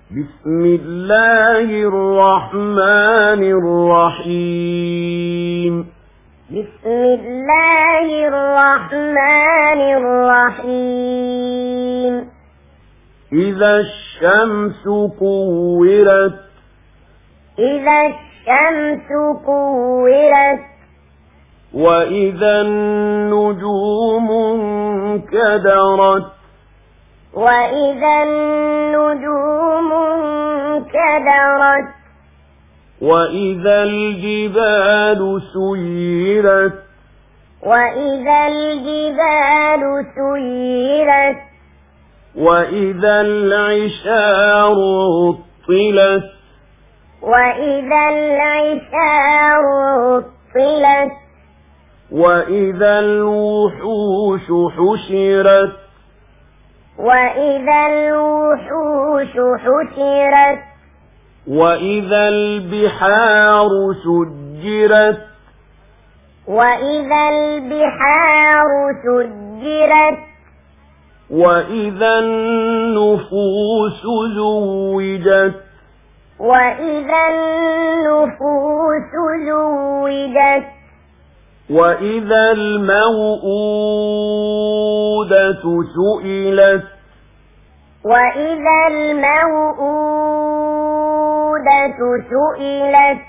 بسم الله الرحمن الرحيم. بسم الله الرحمن الرحيم. إذا الشمس كورت. إذا الشمس كورت. وإذا النجوم انكدرت. وإذا النجوم انكدرت. وإذا الجبال سيرت. وإذا الجبال سيرت. وإذا العشار عطلت. وإذا العشار عطلت. وإذا الوحوش حشرت. وإذا الوحوش حشرت. وإذا البحار سجرت. وإذا البحار سجرت. وإذا النفوس زوجت. وإذا النفوس زوجت. وإذا الموءودة سئلت. وإذا الموءودة سئلت.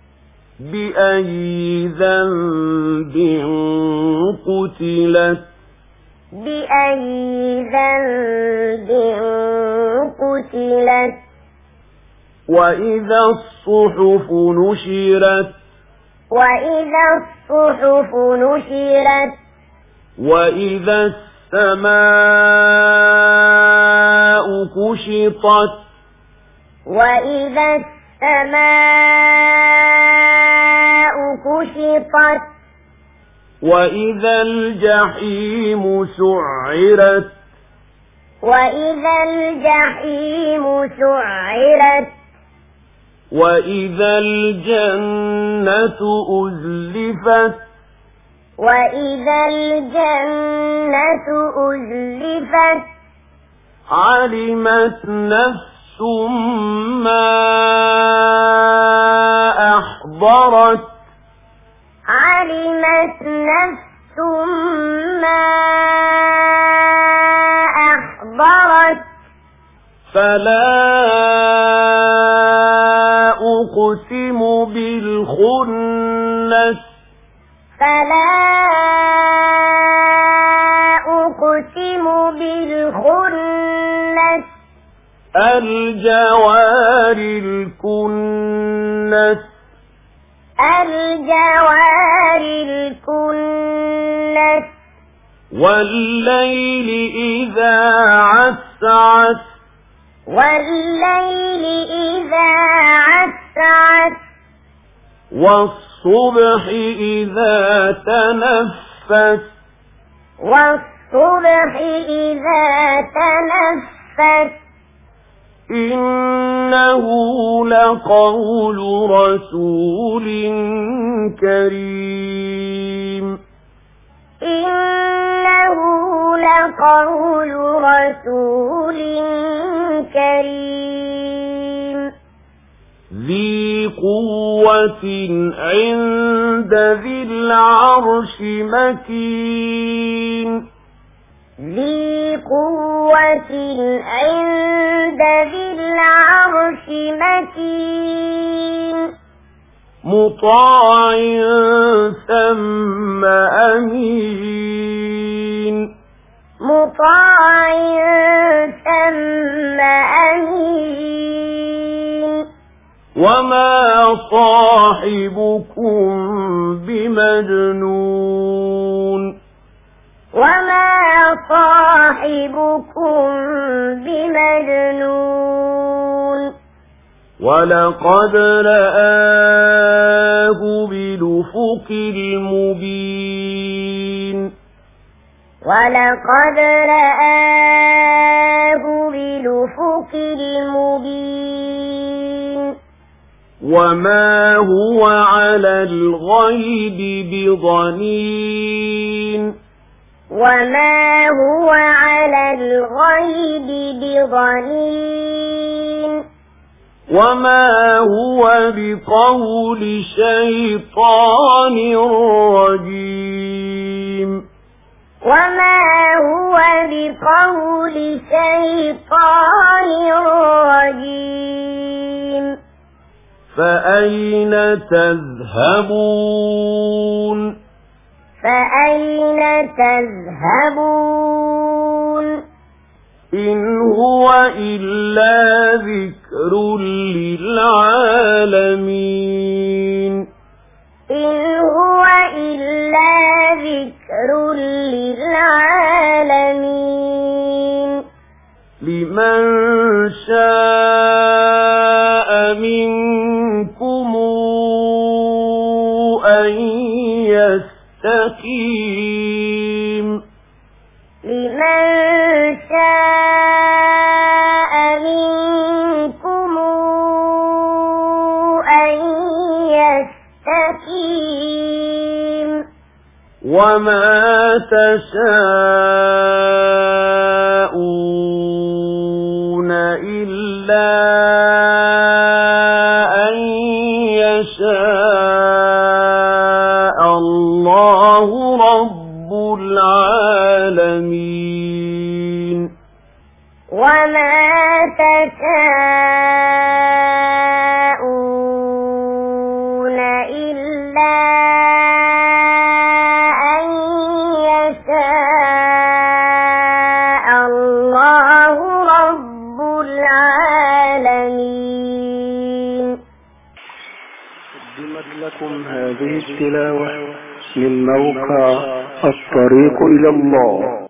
بأي ذنب قتلت. بأي ذنب قتلت. وإذا الصحف نشرت. وإذا الصحف نشرت. وإذا السماء كشطت. وإذا السماء كشطت. وإذا الجحيم سعرت. وإذا الجحيم سعرت. وإذا الجنة أزلفت. وإذا الجنة أزلفت. علمت نفس ما أحضرت. علمت نفس ما أحضرت. فلا أقسم بالخنس. فلا أقسم بالخنس. الجوار الكنس. الجوار الكنس. والليل إذا عسعس. والليل إذا عسعس. والصبح إذا تنفس. والصبح إذا تنفس. إنه لقول رسول كريم. إنه لقول رسول كريم. ذي قوة عند ذي العرش مكين. ذي قوة عند ذي العرش مكين. مطاع ثم أمين. مطاع ثم أمين. وما صاحبكم بمجنون. وما صاحبكم بمجنون. ولقد رآه بالأفق المبين. ولقد رآه بالأفق المبين. وما هو على الغيب بضنين. وما هو على الغيب بضنين. وما هو بقول شيطان رجيم وما هو بقول شيطان رجيم فأين تذهبون فأين تذهبون إن هو إلا ذكر للعالمين إن هو إلا ذكر للعالمين لمن شاء منكم أن يستقيم لمن شاء منكم أن يستقيم وما تشاءون إلا أن يشاء الله رب العالمين وما تشاءون إلا أن يشاء الله رب العالمين. قدمت لكم هذه التلاوة من موقع الطريق إلى الله.